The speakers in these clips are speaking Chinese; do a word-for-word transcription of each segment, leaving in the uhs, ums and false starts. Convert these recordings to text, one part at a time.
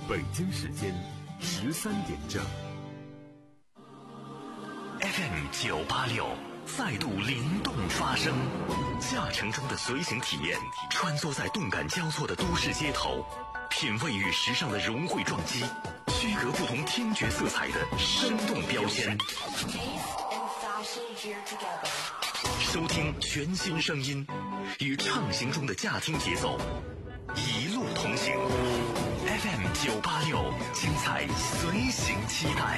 北京时间十三点整。 F M 九八六再度灵动发声，驾乘中的随行体验，穿梭在动感交错的都市街头，品味与时尚的融汇撞击，区隔不同听觉色彩的生动标签。收听全新声音，与畅行中的驾听节奏，一路同行。F M 九八六，精彩随行期待。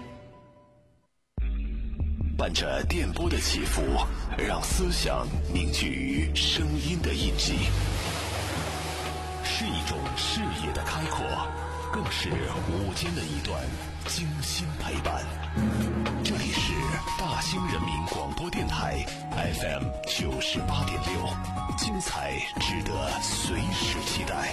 伴着电波的起伏，让思想凝聚于声音的印记，是一种视野的开阔，更是午间的一段精心陪伴。这里是大兴人民广播电台 F M 九十八点六，精彩值得随时期待。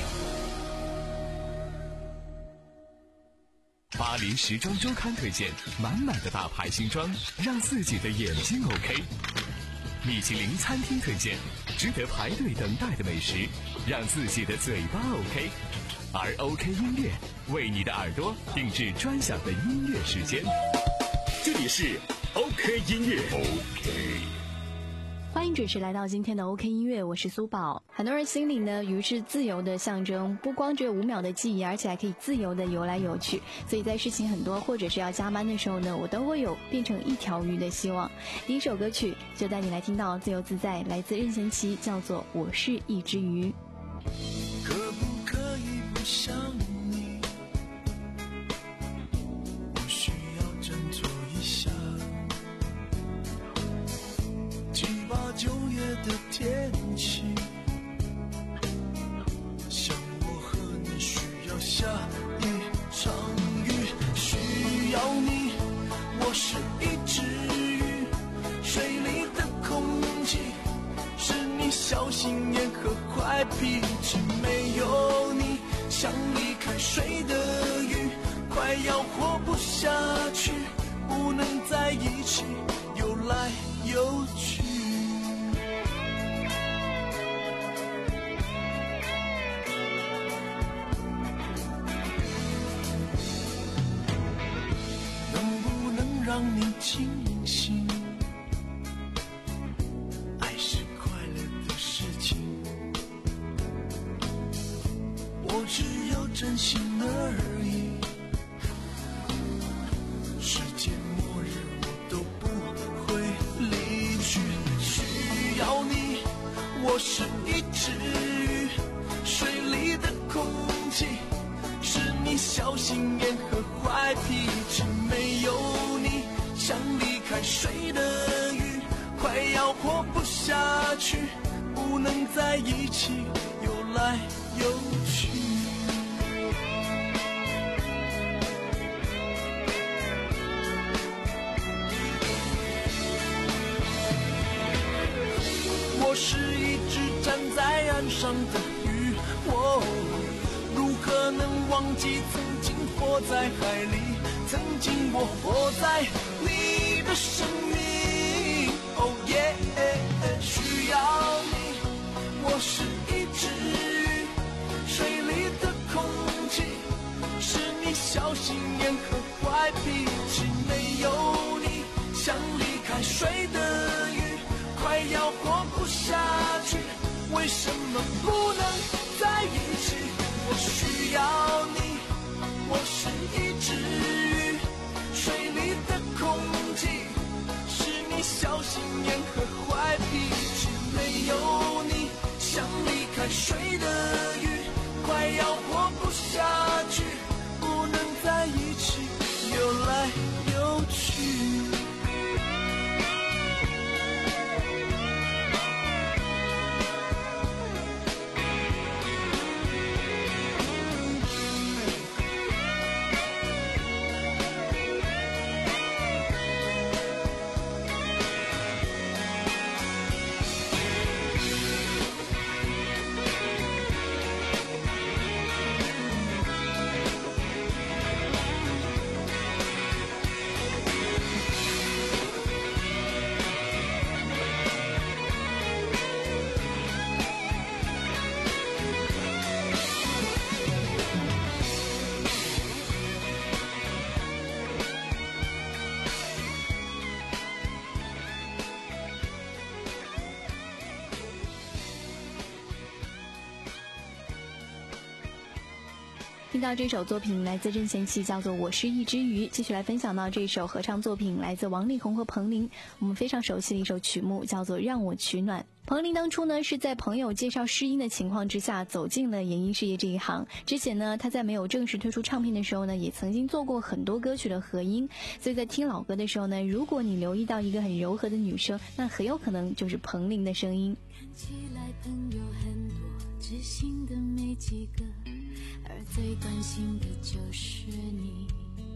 巴黎时装周刊推荐满满的大牌新装，让自己的眼睛 OK。米其林餐厅推荐值得排队等待的美食，让自己的嘴巴 OK。而 OK 音乐为你的耳朵定制专享的音乐时间。这里是 OK 音乐 OK。 欢迎准时来到今天的 OK 音乐，我是苏宝。很多人心里呢，鱼是自由的象征，不光只有五秒的记忆，而且还可以自由的游来游去。所以在事情很多或者是要加班的时候呢，我都会有变成一条鱼的希望。第一首歌曲就带你来听到自由自在，来自任贤齐，叫做《我是一只鱼》。 可不可以不想你？我需要振作一下。七八九月的天气，像我和你需要下一场雨，需要你。我是一只鱼，水里的空气是你小心眼和坏脾气，没有你像离开水的鱼，快要活不下去，不能在一起游来游去。能不能让你清醒？爱是快乐的事情，我只有真心而已。世界末日我都不会离去，需要你。我是一只鱼，水里的空气是你小心眼和坏脾气，没有你像离开水的鱼，快要活不下去，不能在一起游来游去。我是一只站在岸上的鱼，我如何能忘记曾经活在海里，曾经我活在你的生命。哦耶，需要你。我是一只鱼，水里的空气是你小心眼和坏脾气，没有你像离开水的鱼，快要活不下去，为什么不能在一起？我需要你。我是一只鱼，水里的空气是你小心眼和坏脾气，没有你像离开水的鱼，快要活不下去，不能在一起游来游去。 听到这首作品来自任贤齐，叫做《我是一只鱼》。继续来分享到这首合唱作品来自王力宏和彭羚，我们非常熟悉的一首曲目，叫做《让我取暖》。彭羚当初呢是在朋友介绍试音的情况之下走进了演艺事业这一行。之前呢她在没有正式推出唱片的时候呢，也曾经做过很多歌曲的合音，所以在听老歌的时候呢，如果你留意到一个很柔和的女声，那很有可能就是彭羚的声音。 看起来朋友很多，知心的没几个，而最关心的就是你。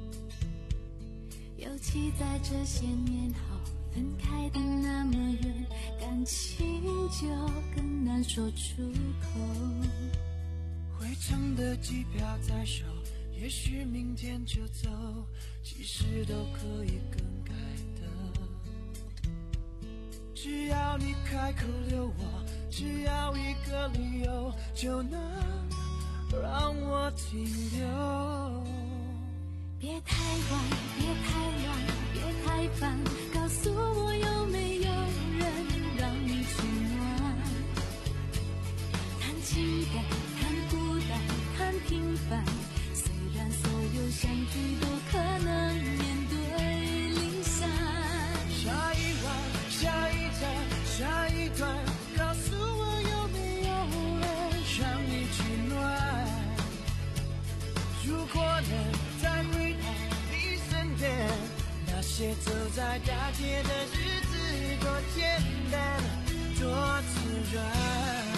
尤其在这些年后，分开的那么远，感情就更难说出口。 回程的机票在手，也许明天就走，其实都可以更改的。只要你开口留我，只要一个理由，就能让我停留。 别太晚，别太乱，别太烦，告诉我有没有人让你取暖。谈情感，谈孤单，谈平凡，虽然所有相聚都可能面对离散。 下一晚，下一站，下一段，告诉我有没有人让你取暖。如果能再回到你身边，那些走在大街的日子多简单，多自然。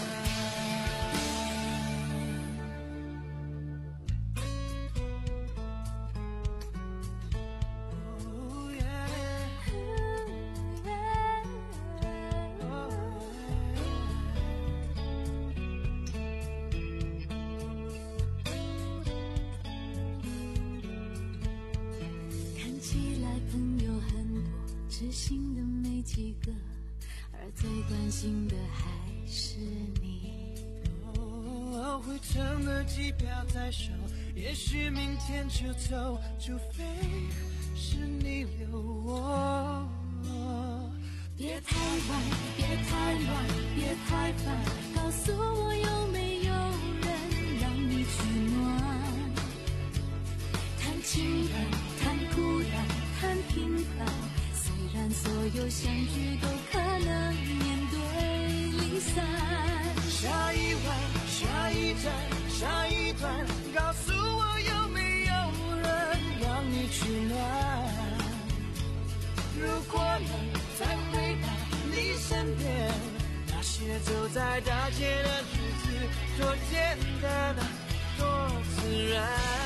知心的没几个，而最关心的还是你。 哦，回程的机票在手，也许明天就走，除非是你留我。 别太晚，别太乱，别太烦，告诉我有没有人让你取暖。谈情感，谈孤单，谈平凡，虽然所有相聚都可能面对离散。 下一晚，下一站，下一段，告诉我有没有人让你取暖。如果能再回到你身边，那些走在大街的日子多简单，多自然。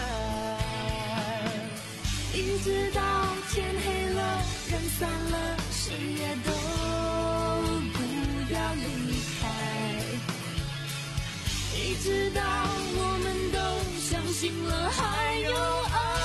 一直到天黑了，人散了，谁也都不要离开。一直到我们都相信了还有爱。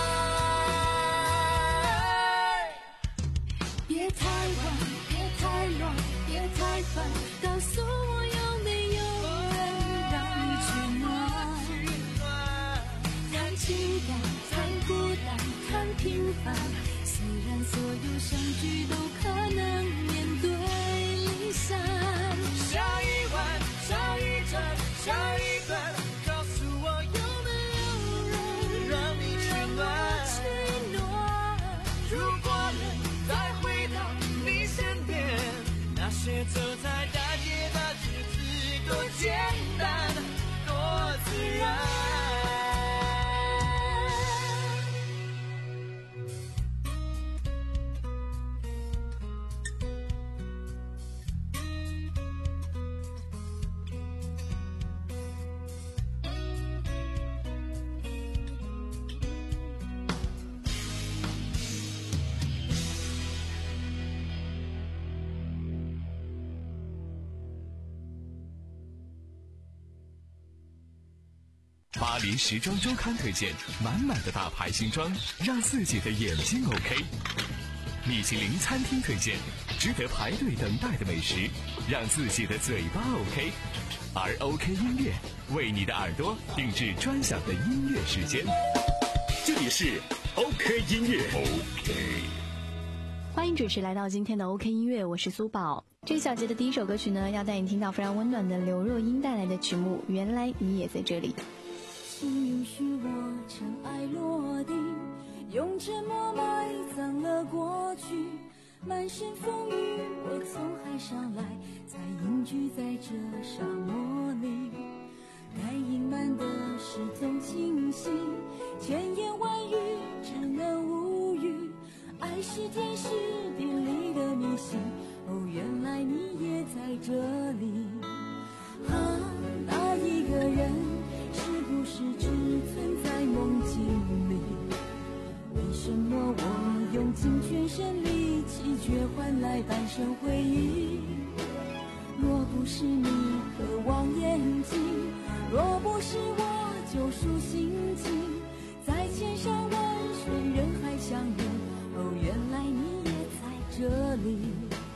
别太晚，别太乱，别太烦，告诉我有没有人让你取暖。谈情感，谈孤单，谈平凡，虽然所有相聚都可能面对离散。 下一晚，下一站，下一段，告诉我有没有人让你取暖。如果能再回到你身边，那些走在大街的日子多简单，多自然。 巴黎时装周刊推荐满满的大牌新装，让自己的眼睛 OK。米其林餐厅推荐值得排队等待的美食，让自己的嘴巴 OK。而 OK 音乐为你的耳朵定制专享的音乐时间。 这里是 OK 音乐 OK。 欢迎准时来到今天的 OK 音乐，我是苏宝。这小节的第一首歌曲呢，要带你听到非常温暖的刘若英带来的曲目《原来你也在这里》。 请允许我尘埃落定，用沉默埋葬了过去。满身风雨，我从海上来，才隐居在这沙漠里。该隐瞒的事总清晰，千言万语只能无语。爱是天时地利的迷信，哦，原来你也在这里。啊，那一个人是不是只存在梦境里？为什么我用尽全身力气，却换来半生回忆？若不是你渴望眼睛，若不是我救赎心情，在千山万水人海相遇，哦，原来你也在这里。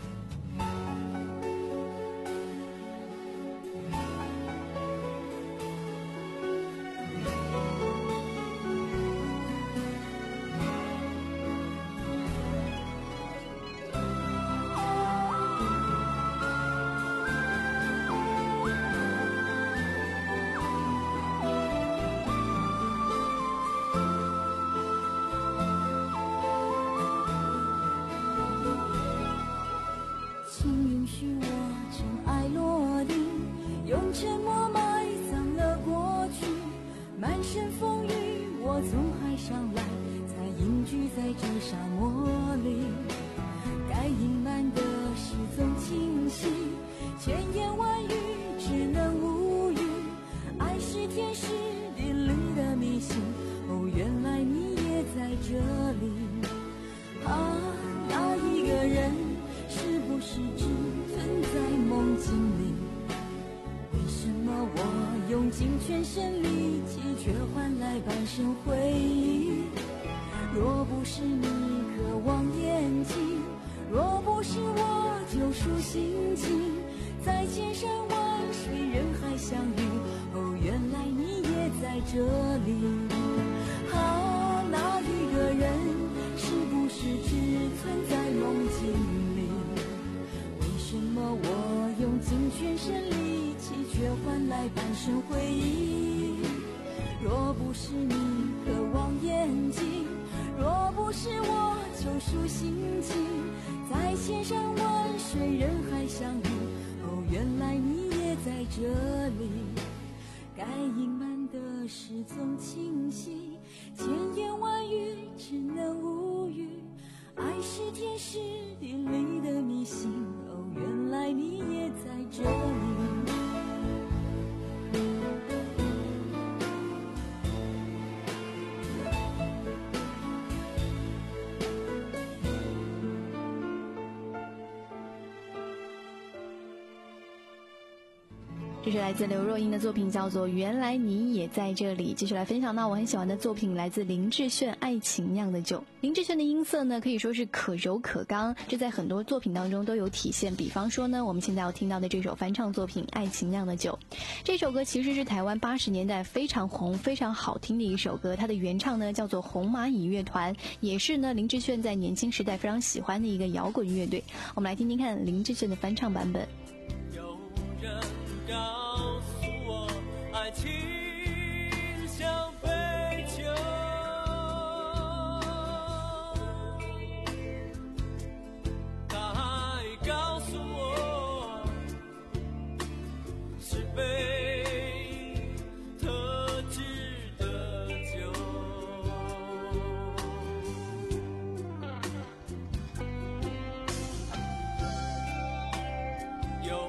尽全身力气，却换来半生回忆。若不是你渴望眼睛，若不是我救赎心情，在千山万水人海相遇，哦，原来你也在这里。啊，那一个人是不是只存在梦境里？为什么我用尽全身力气，却换来半生回忆？若不是你渴望眼睛，若不是我救赎心情，在千山万水人海相遇，哦，原来你也在这里。该隐瞒的事总清晰，千言万语只能无语。爱是天时地利的迷信，哦，原来你也在这里。 这是来自刘若英的作品，叫做《原来你也在这里》。继续来分享到我很喜欢的作品，来自林志炫《爱情酿的酒》。林志炫的音色呢，可以说是可柔可刚，这在很多作品当中都有体现。比方说呢，我们现在要听到的这首翻唱作品《爱情酿的酒》，这首歌其实是台湾八十年代非常红、非常好听的一首歌。它的原唱呢叫做红蚂蚁乐团，也是呢林志炫在年轻时代非常喜欢的一个摇滚乐队。我们来听听看林志炫的翻唱版本。 有人告诉我，爱情像杯酒，他还告诉我，是杯特制的酒。有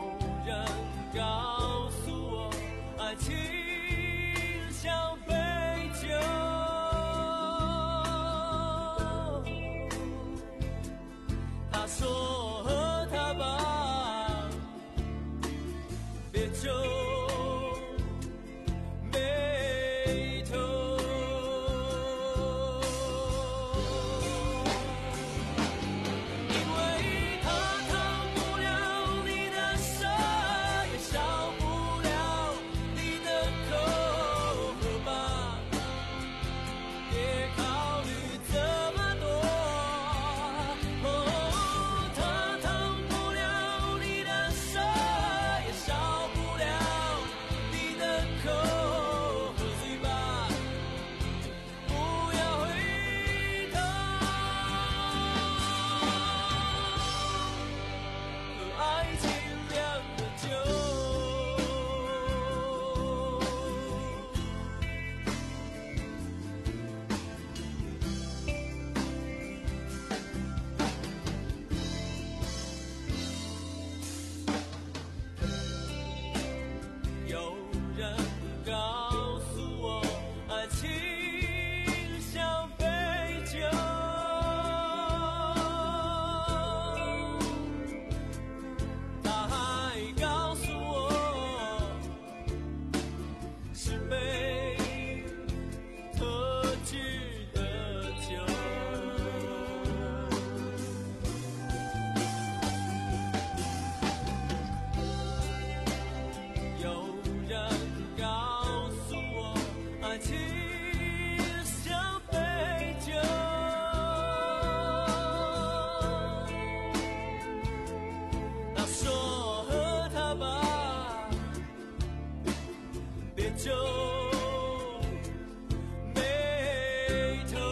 起像杯酒，那说和他吧，别皱眉头。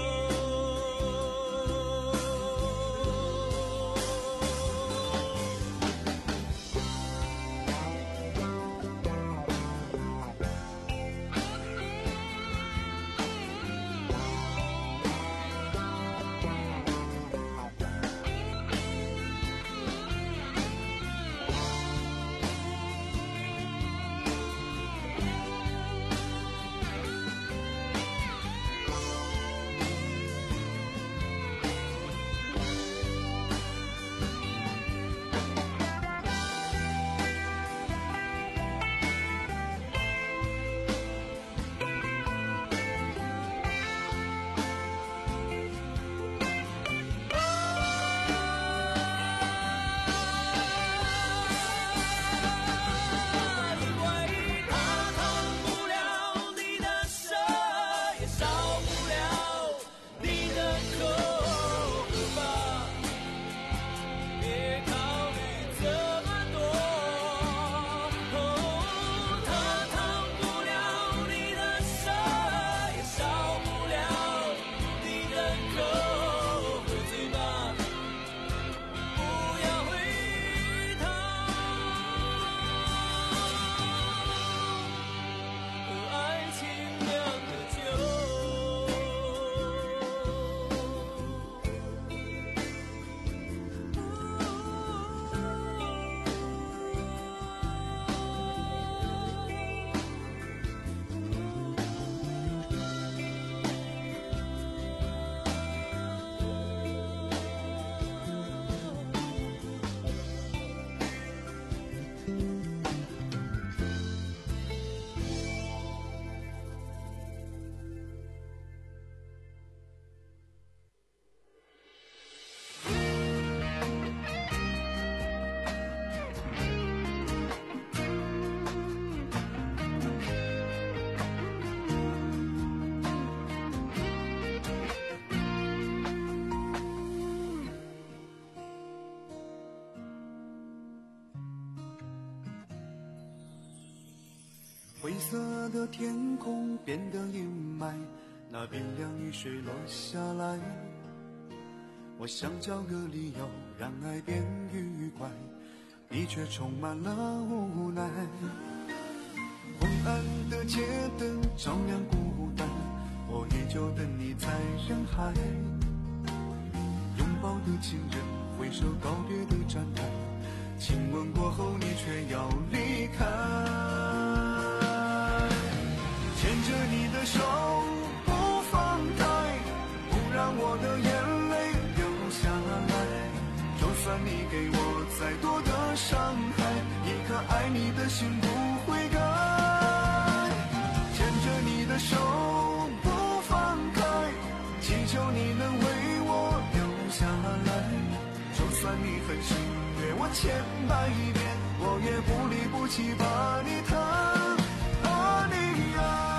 灰色的天空变得阴霾，那冰凉雨水落下来。我想找个理由让爱变愉快，你却充满了无奈。昏暗的街灯照亮孤单，我依旧等你在人海。拥抱的情人，挥手告别的站台，亲吻过后你却要离开。牵着你的手不放开，不让我的眼泪流下来。就算你给我再多的伤害，一颗爱你的心不会改。牵着你的手不放开，祈求你能为我留下来。就算你狠心虐我千百遍，我也不离不弃把你疼，把你爱。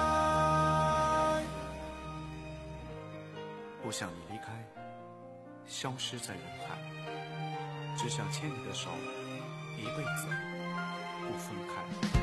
不想你离开，消失在人海，只想牵你的手，一辈子不分开。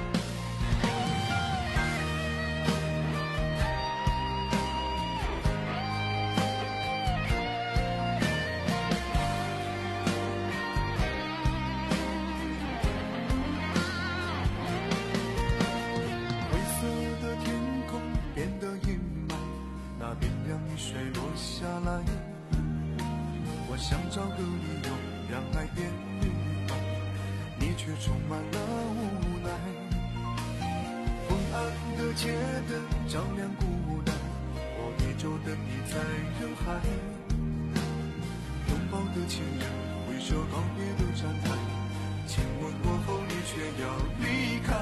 灰色的天空变得阴霾，那冰凉雨水落下来。我想找个理由让爱变愉快，你却充满了无奈。昏暗的街灯照亮孤单，我依旧等你在人海。拥抱的情人，挥手告别的站台，亲吻过后你却要离开。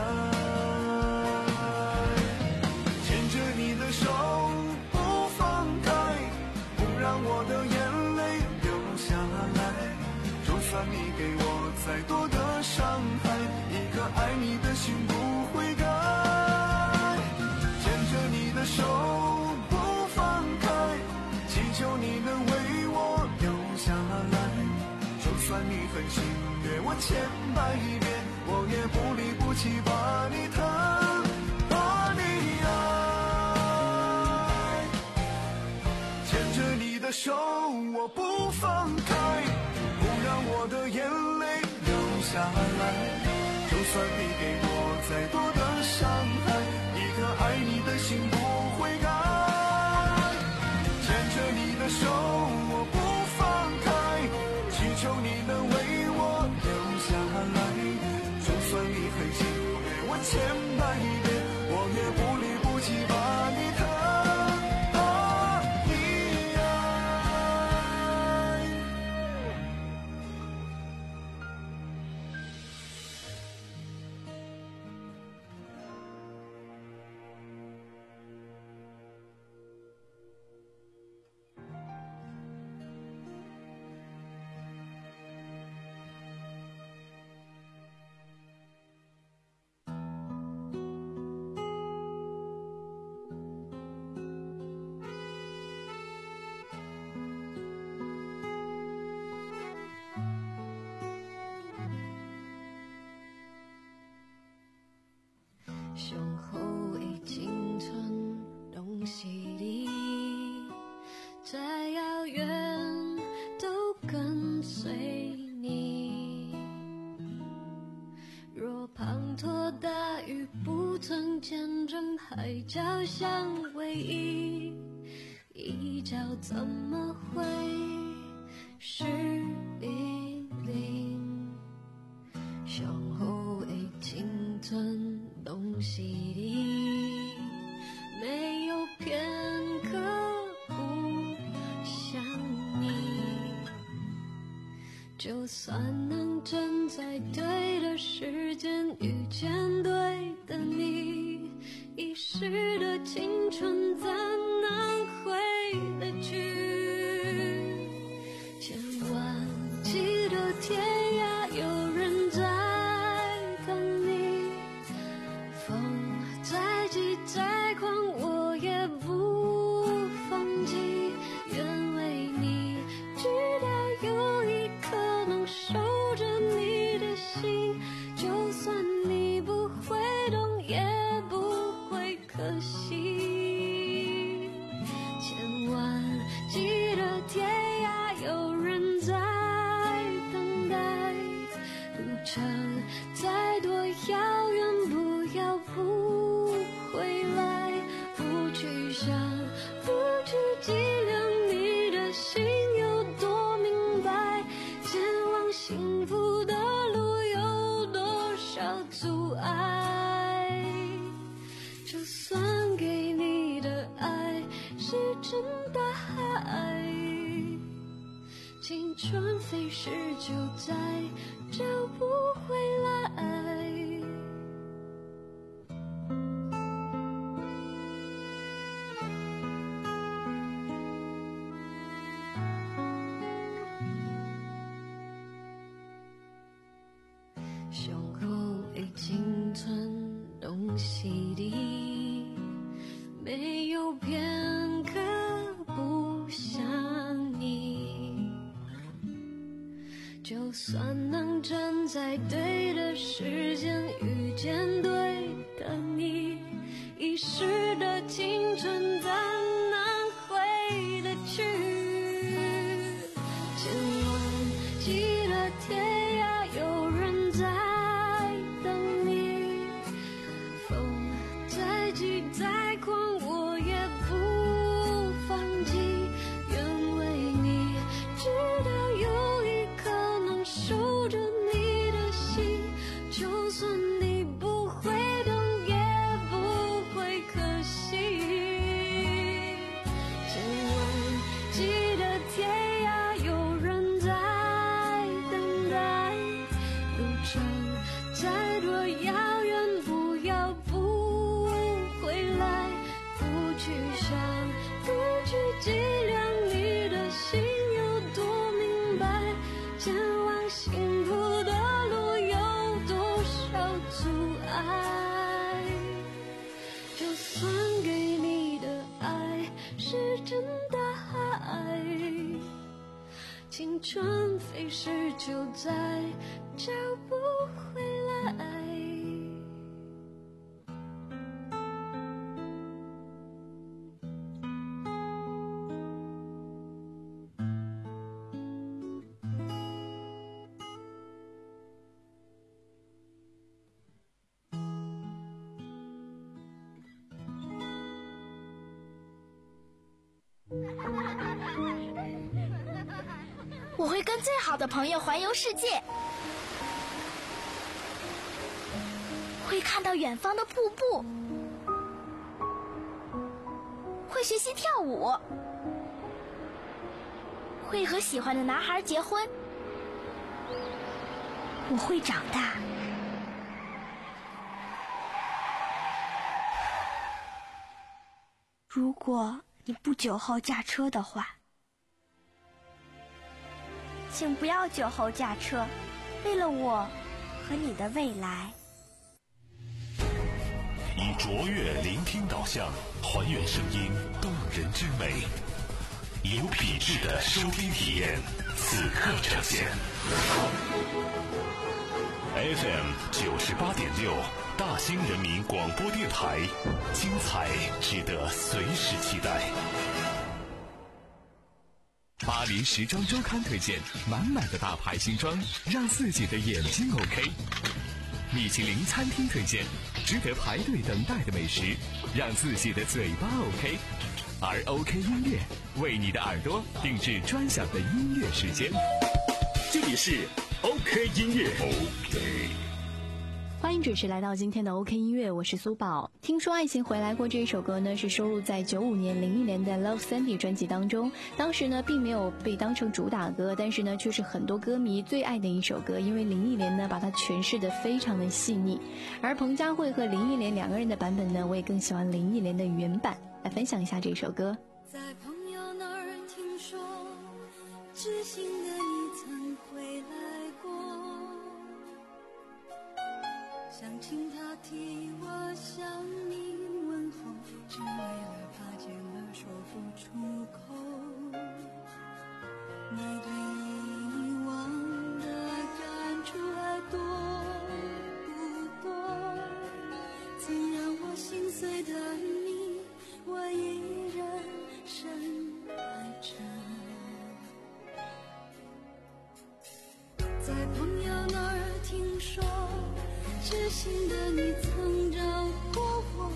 牵着你的手不放开，不让我的眼泪下来。就算你给我再多的伤害，一颗爱你的心不会改。牵着你的的手不放开，祈求你能为我留下来。就算你狠心虐我千百遍，我也不离不弃把你疼，把你爱。牵着你的手我不放开，不让我的眼泪流下来。就算你给我再多的伤害，一颗爱你的心不会改。牵着你的手我不放开，祈求你能为我留下来。就算你狠心虐我千百遍，我也不离不弃把你疼，把你爱。 胸后已经存东西里，再遥远都跟随你。若滂沱大雨不曾见证海角相偎依，一角怎么会是冰凌？胸后已经存东西里，没有片刻不想你。就算能站在对的时间遇见对的你，一时的青春怎能回得去？千万记得天涯有人在等你，风再急再狂我也不放弃，愿为你直到有一刻能守着你的心，就算你不会懂也不会可惜。千万记得天涯有人在等待，路程再多遥远不要不回来，不去想不去计量你的心有多明白，前往幸福的路有多少阻碍。就算给你的爱是真的爱，青春飞逝就再找不回来。胸后已经存东西里，没有片刻不想你。就算能站在对的时间遇见对的你，一时的青春怎能回得去？千万记得天涯有人在等你，风再急再狂我也不放弃，愿为你直到有一刻能守着你的心，就算你不会懂也不会可惜。千万记得天涯有人在等待，路程再多遥远不要不回来，不去想不去计量你的心有多明白，前往幸福的路有多少阻碍。就算给你青春飞逝，就再找不回来。 我会跟最好的朋友环游世界，会看到远方的瀑布，会学习跳舞，会和喜欢的男孩结婚。我会长大。如果你不酒后驾车的话，请不要酒后驾车，为了我和你的未来。 以卓越聆听导向，还原声音动人之美，有品质的收听体验，此刻呈现。F M 九十八点六，大兴人民广播电台，精彩值得随时期待。 巴黎时装周刊推荐满满的大牌新装，让自己的眼睛 OK。米其林餐厅推荐值得排队等待的美食，让自己的嘴巴 OK。而 OK 音乐为你的耳朵定制专享的音乐时间。 这里是 OK 音乐 OK。 欢迎准时来到今天的 OK 音乐，我是苏宝。听说爱情回来过这一首歌呢，是收录在九五年林忆莲的 Love Sandy 专辑当中。当时呢并没有被当成主打歌，但是呢却是很多歌迷最爱的一首歌，因为林忆莲呢把它诠释得非常的细腻。而彭佳慧和林忆莲两个人的版本呢，我也更喜欢林忆莲的原版。来分享一下这首歌。 在朋友那儿听说，知心的你曾回来过，想请他替我向你问候，只为了怕见了说不出口。你对以往的感触还多不多？曾让我心碎的你，我依然深爱着。在朋友那儿听说，知心的你曾找过我，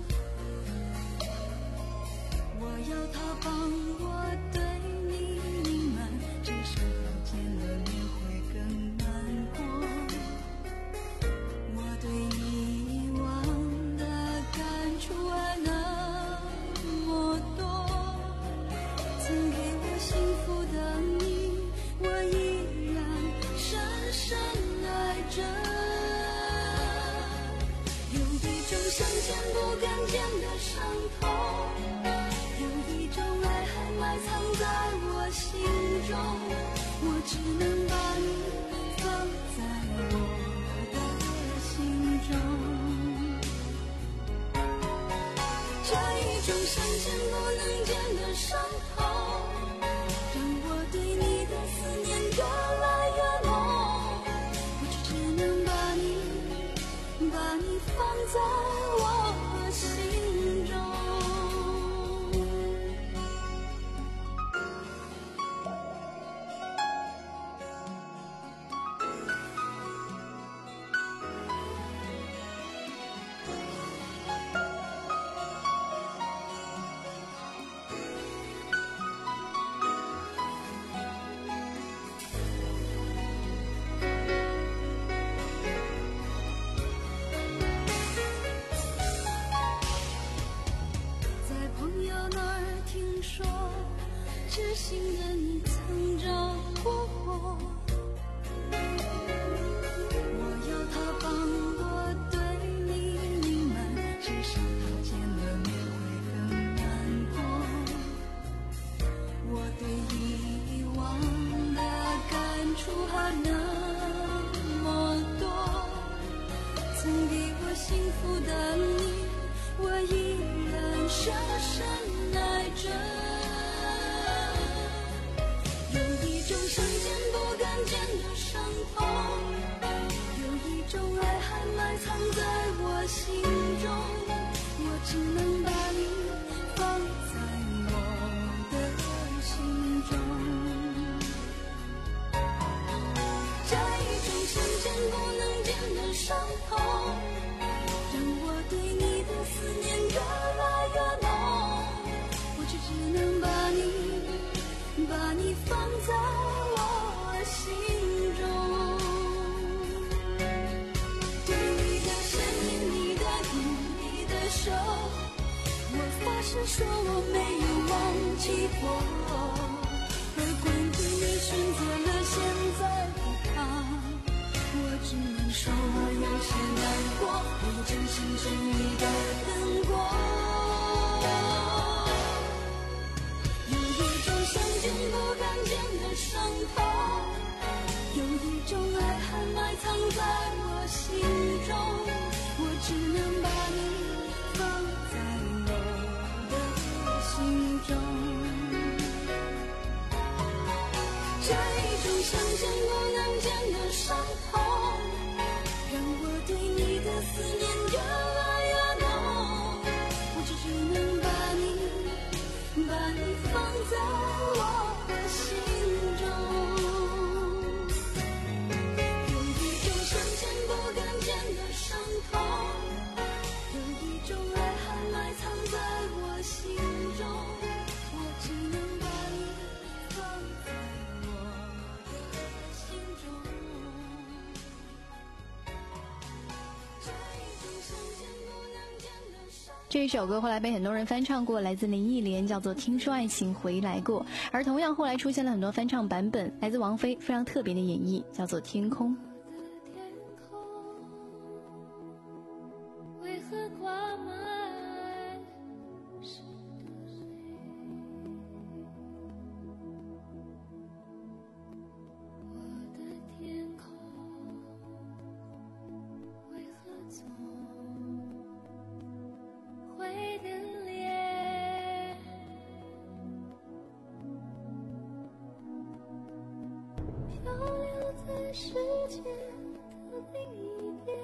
我要他帮我对你隐瞒，至少他见了面会更难过。我对以往的感触还那么多，曾给我幸福的你，我依然深深爱着。想见不敢见的伤痛，有一种爱还埋藏在我心中，我只能把你放在我的心中。这一种想见不能见的伤痛，让我对你的思念越来越浓，我就只能把你把你放在我心中。知心的你曾找过我，我要他帮我对你隐瞒，至少他见了面会更难过。我对以往的感触还那么多，曾给我幸福的你，我依然深深爱着。有一种想我没有忘记过，而关于你选择了现在不怕，我只能说我有些难过，会真心真意的等过。有一种想见不敢见的伤痛，有一种爱还埋藏在我心中，我只能把你放在我的心中。这一种想见不能见的伤痛，让我对你的思念越来越浓，我只能把你把你放在我的心中。有一种想见不敢见的伤痛，有一种爱还埋藏在我心中，我只能把你放在我的心中。这一种想见不能见的伤痛。 这一首歌后来被很多人翻唱过，来自林忆莲，叫做《听说爱情回来过》。而同样后来出现了很多翻唱版本，来自王菲非常特别的演绎，叫做《天空》。 为何挂满是的水？我的天空为何总会等裂？漂流在世界的另一边，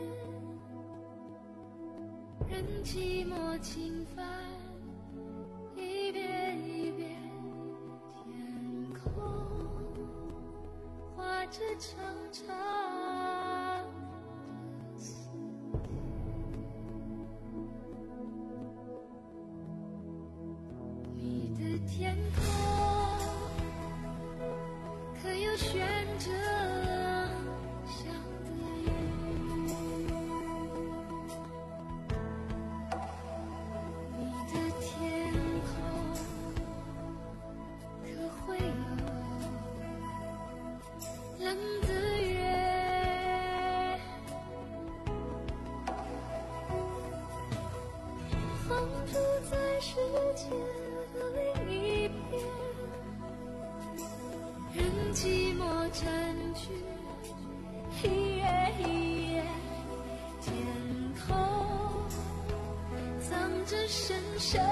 任寂寞侵犯，一遍一遍，天空画着长长的思念。你的天空可有悬着想的云？你的天空可会有冷的月？放逐在世界的另一边，任寂寞占据一夜一夜，天空藏着深深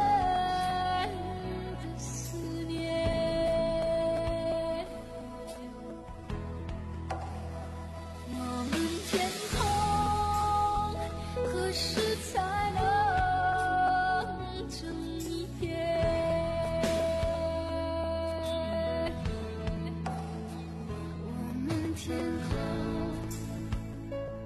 的思念。我们天空何时才能整一片？我们天空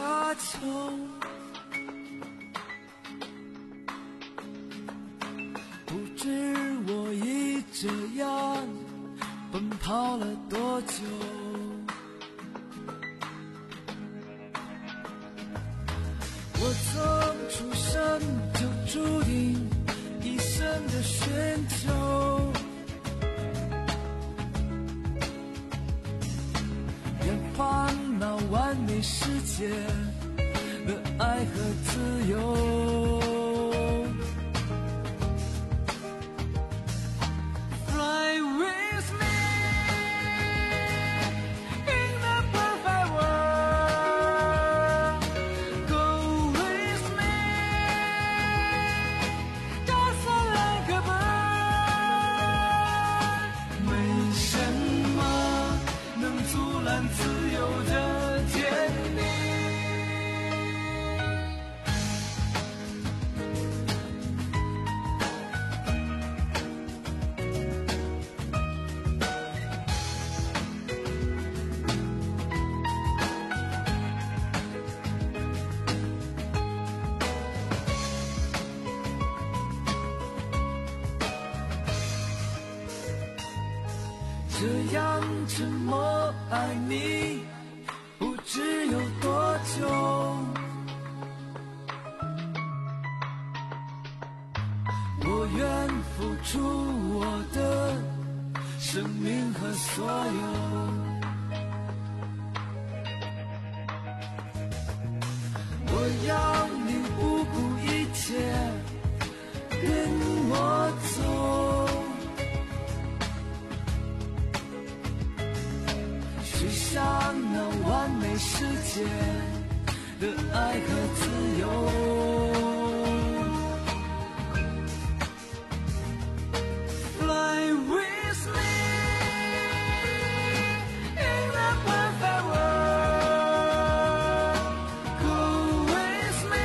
沙丘，不知我已这样奔跑了多久。我从出生就注定一生的寻求，变换那完美世界的爱和自由。这样沉默爱你不知有多久，我愿付出我的生命和所有，我要你不顾一切跟我走，去向那完美世界的爱和自由。Fly with me in the perfect world. Go with me,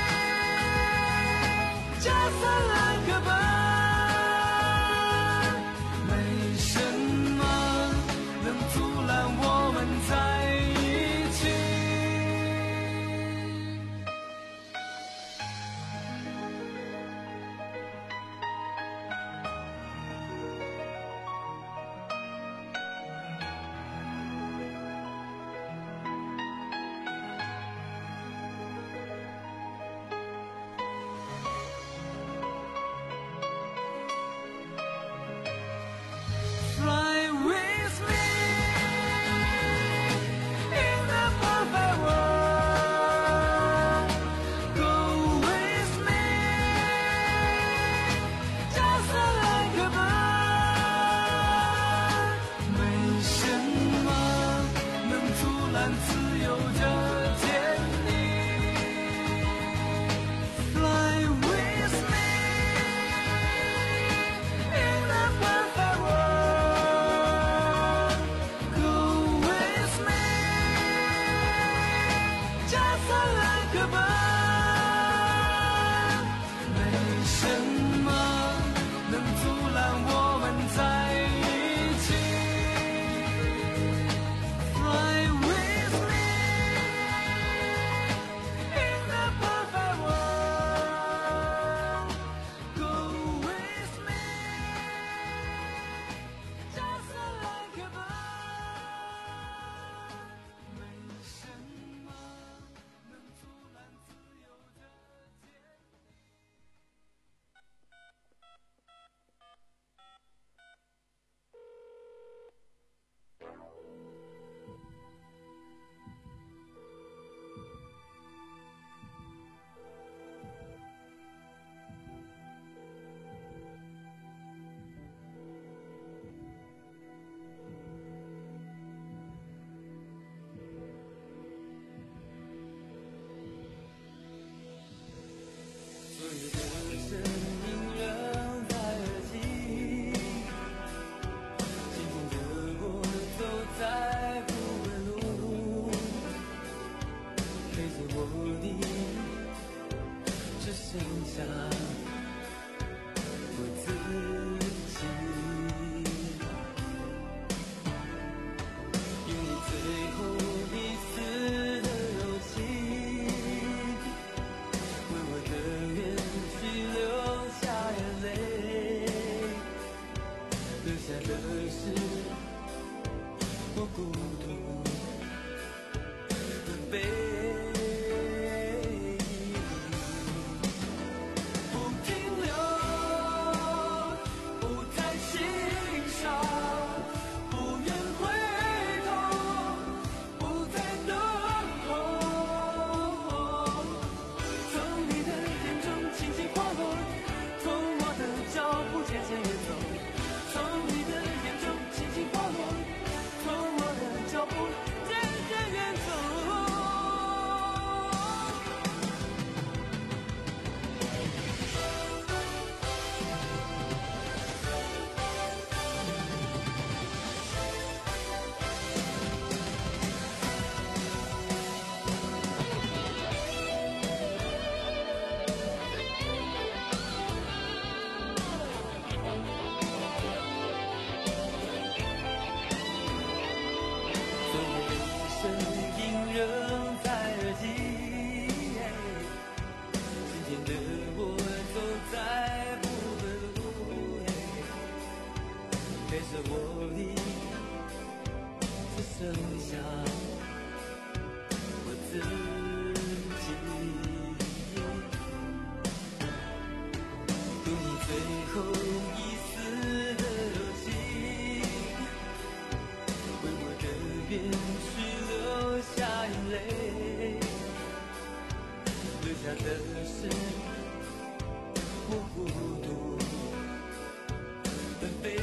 just like a bird. 没什么能阻拦我们在一起。Fly with me in the perfect world. Go with me, just like a bird. 没什么能阻拦自由的天地。Fly with me in the perfect world. Go with me, just like a bird. 没什么能阻拦我们在一起。Fly with me in the perfect world. Go with me, just like a bird. 没什么能阻拦自由的天地。所有的声音仍在耳际，寂寞的我走在不归路，陪着我的只剩下我自己。用你最后一丝的柔情， 的是我孤独的飞。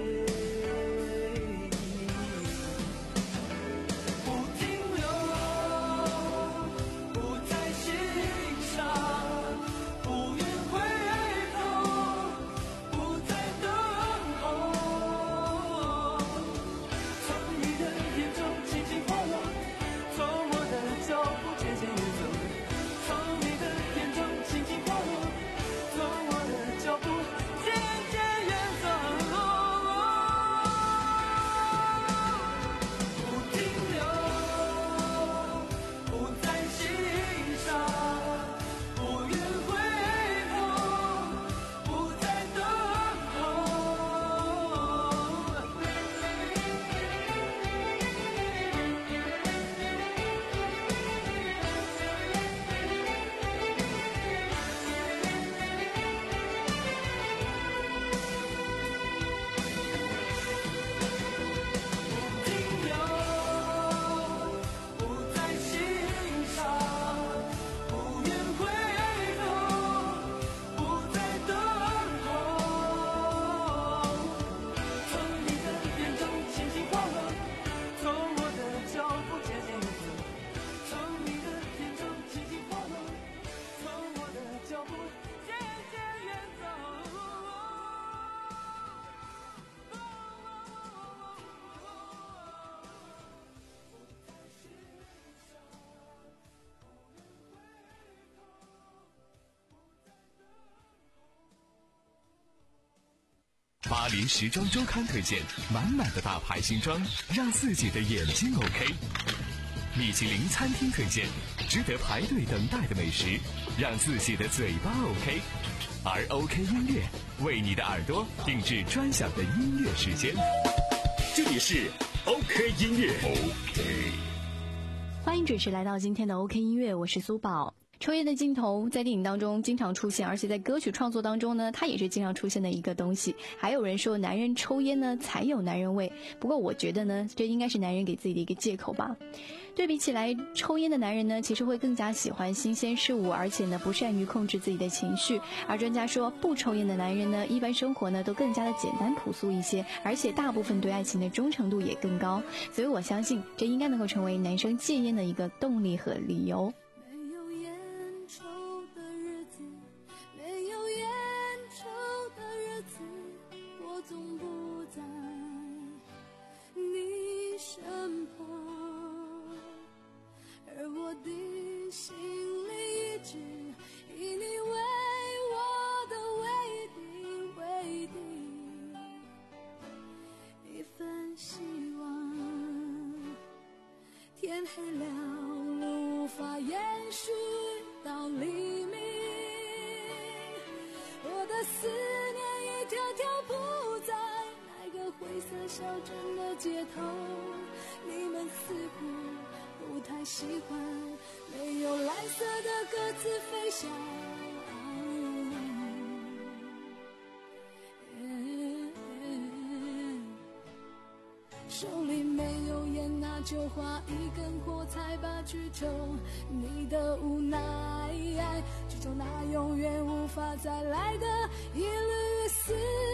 巴黎时装周刊推荐满满的大牌新装，让自己的眼睛 OK。米其林餐厅推荐值得排队等待的美食，让自己的嘴巴 OK。而 OK 音乐为你的耳朵定制专享的音乐时间。 这里是 OK 音乐 OK。 欢迎准时来到今天的 OK 音乐，我是苏宝。抽烟的镜头在电影当中经常出现，而且在歌曲创作当中呢，它也是经常出现的一个东西。还有人说男人抽烟呢才有男人味，不过我觉得呢，这应该是男人给自己的一个借口吧。对比起来，抽烟的男人呢其实会更加喜欢新鲜事物，而且呢不善于控制自己的情绪。而专家说，不抽烟的男人呢一般生活呢都更加的简单朴素一些，而且大部分对爱情的忠诚度也更高。所以我相信这应该能够成为男生戒烟的一个动力和理由。 总不在你身旁，而我的心里一直以你为我的唯一唯一，一份希望。天黑了，路无法延续到黎明，我的思念一条条铺在那个灰色小镇的街头，你们似乎不太喜欢没有蓝色的鸽子飞翔，手里没有烟，那就划一根火柴吧去抽，你的无奈去抽那永远无法再来的一缕死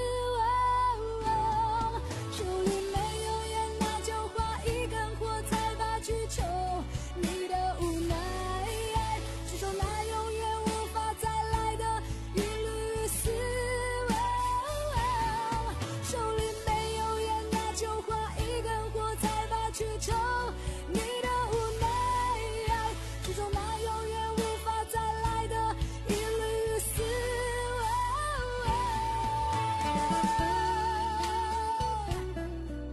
亡，手里没有烟，那就划一根火柴吧去抽，你的无奈去抽那永远无法再来的一缕死亡，手里没有烟，那就划一根火柴吧去抽，你的无奈去抽那永远无法再来的一缕死亡。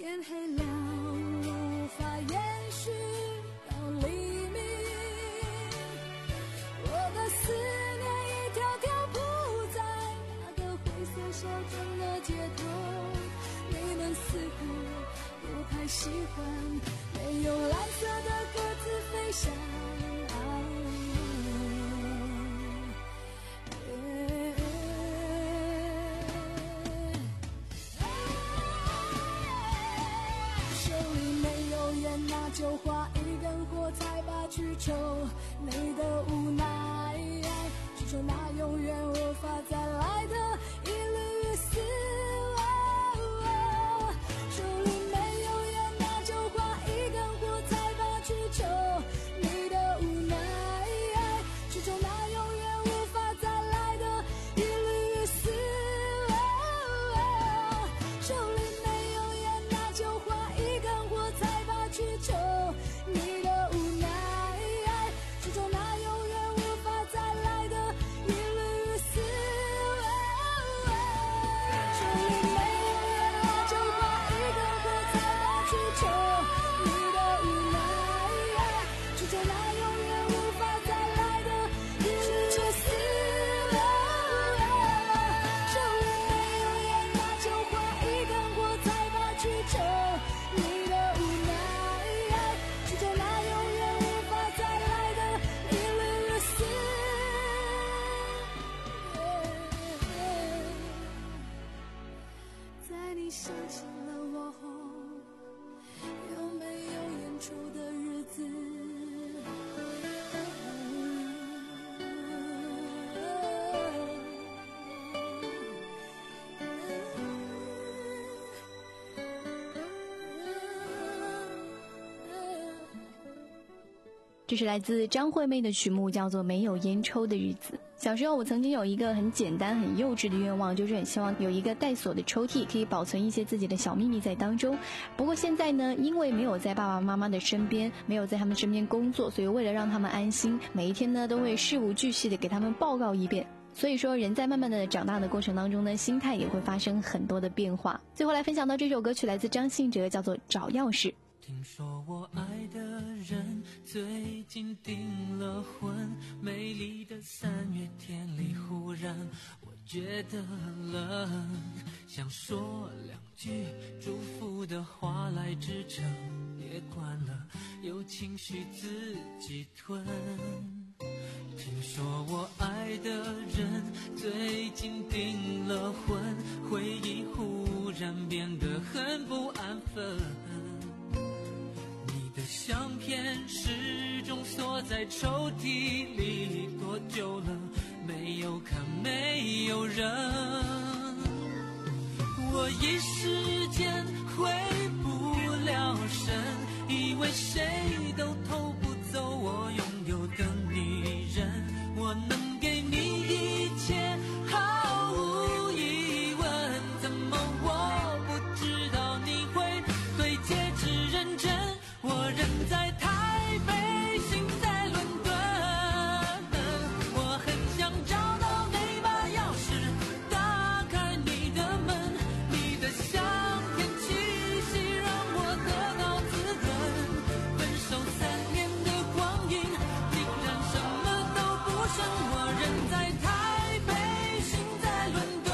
天黑了，无法延续到黎明。我的思念一条条铺在那个灰色小镇的街头，你们似乎不太喜欢没有蓝色的鸽子飞翔。那就画一根火柴吧，去抽你的无奈，去抽那永远无法再来的一缕丝。手里没有烟，那就画一根火柴吧，去抽你的无奈，去抽那永远无法再来的一缕丝。手里没有烟，那就画一根火柴吧，去抽你的无奈，去抽那永远无法再来的一缕丝。手里没有烟，那就画一根火柴吧，去抽你的无奈，去抽那永远无法再来的一缕丝。手里没有烟，那就画一根火柴吧，去抽你的无奈，去抽那永远无法再来的一缕丝。在你相信了我后，有没有演出的日子？ 这是来自张惠妹的曲目，叫做《没有烟抽的日子》。小时候我曾经有一个很简单很幼稚的愿望，就是很希望有一个带锁的抽屉，可以保存一些自己的小秘密在当中。不过现在呢，因为没有在爸爸妈妈的身边，没有在他们身边工作，所以为了让他们安心，每一天呢都会事无巨细的给他们报告一遍。所以说人在慢慢的长大的过程当中呢，心态也会发生很多的变化。最后来分享到这首歌曲，来自张信哲，叫做《找钥匙》。 听说我爱的人最近订了婚，美丽的三月天里忽然我觉得冷，想说两句祝福的话来支撑，别管了，有情绪自己吞。听说我爱的人最近订了婚，回忆忽然变得很不安分，相片始终锁在抽屉里，多久了没有看没有人，我一时间回不了神，以为谁都偷不走我拥有的女人，我能给你一切毫无疑问，怎么我不知道你会对戒指认真，我人在台北，心在伦敦，我很想找到那把钥匙，打开你的门，你的香甜气息让我得到滋润，分手三年的光阴，竟然什么都不剩，我人在台北，心在伦敦，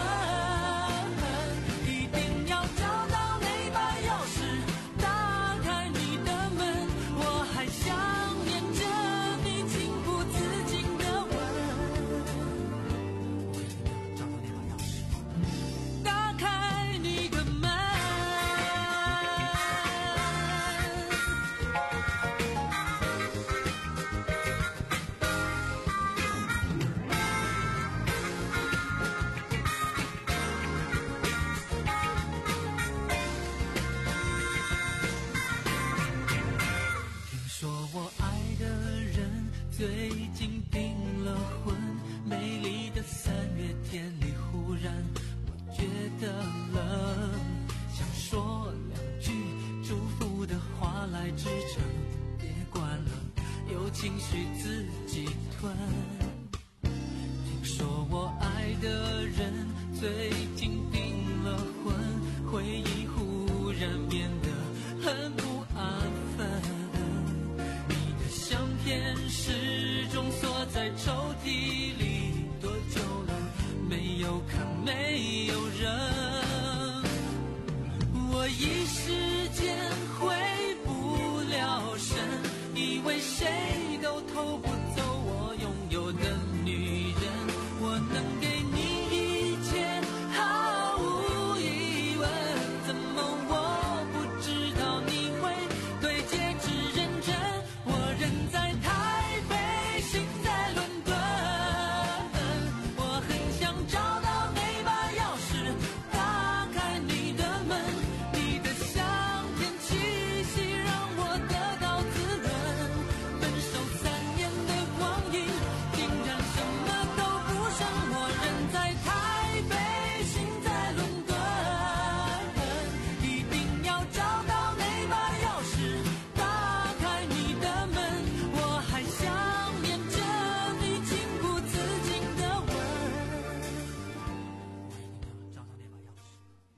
一定要找到那把钥匙，打开你的门，我还想念着你情不自禁的吻，我一定要找到那把钥匙，打开你的门。听说我爱的人最近订了婚，美丽的三月天里忽然我觉得冷，想说两句祝福的话来支撑，别管了，有情绪自己吞。听说我爱的人最近订了婚，回忆忽然变得一时间回不了神，以为谁都偷不走我拥有的女人，我能给你一切毫无疑问，怎么我不知道你会对戒指认真，我人在台北心在伦敦，我很想找到那把钥匙打开你的门，你的香甜气息让我得到滋润，分手三年的光阴竟然什么都不剩，我人在台北心在伦敦，一定要找到那把钥匙打开你的门，我还想念着你情不自禁的吻儿，找到那把钥匙。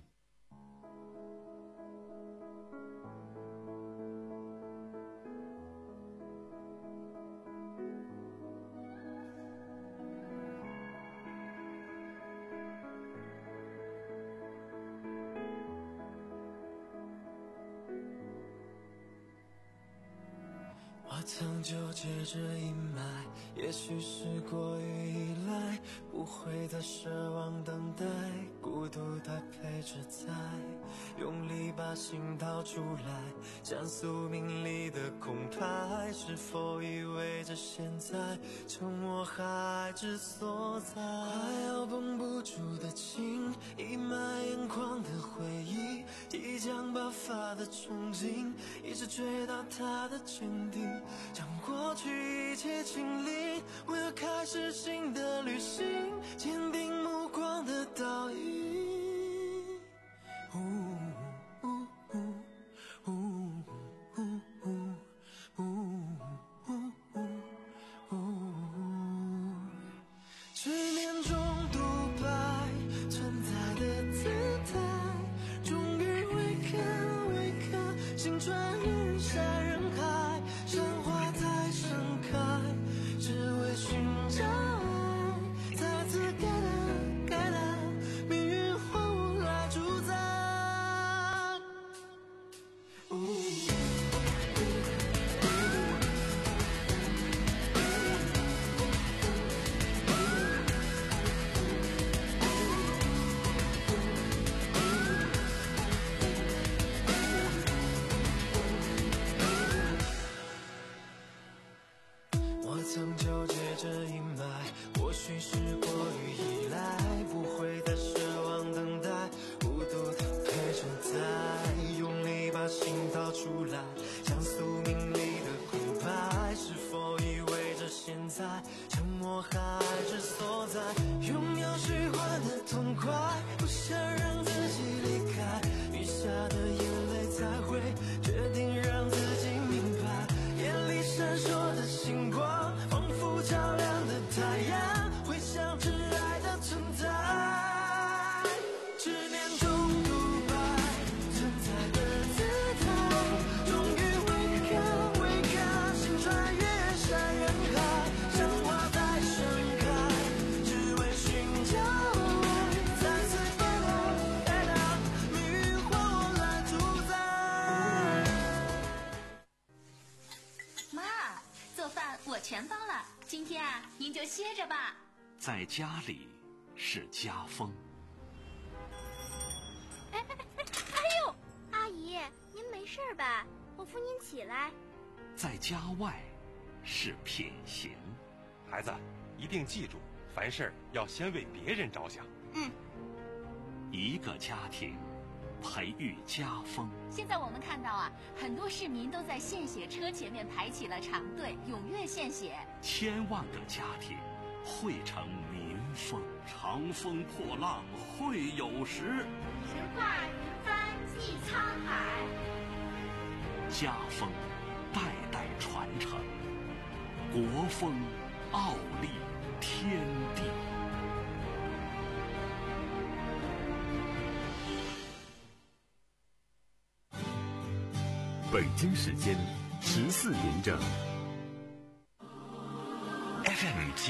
我曾纠结着阴霾，也许是过于依赖，不会再奢望等待，孤独地陪着在，用力把心掏出来，像宿命里的空白，是否意味着现在沉默还之所在？快要绷不住的情，溢满眼眶的回忆，即将爆发的憧憬，一直追到他的坚定，将过去一切清理，我要开始新的旅行，坚定目光的倒影。呜呜呜呜呜呜呜呜，执念中独白存在的姿态，终于为看为看，心穿人山人海，山花在盛开，只为寻找爱，再次盖了盖了，命运换我来主宰。我曾纠结着阴霾，或许是过于依赖，不会再奢望等待，孤独地陪着在，用力把心掏出来，像宿命里的空白，是否意味着现在沉默还之所在？拥有虚幻的痛快，不想让自己离开，雨下的眼泪才会决定让自己明白，眼里闪烁的星光，仿佛照亮的太阳，会像挚爱的存在。执念中独白存在的姿态，终于为看为看，心穿越山人海，像花在盛开，只为寻找爱，再次盖了盖了，命运换我来主宰。 妈，做饭我全包了，今天啊，您就歇着吧。 在家里是家风， 哎哎哎哎呦，阿姨，您没事吧？我扶您起来。 在家外是品行。 孩子，一定记住，凡事要先为别人着想。 嗯， 一个家庭培育家风。 现在我们看到啊，很多市民都在献血车前面排起了长队，踊跃献血。 千万个家庭汇成民风，长风破浪会有时， 神话云帆济沧海。 家风代代传承，国风傲立天地。 北京时间十四点整。 F M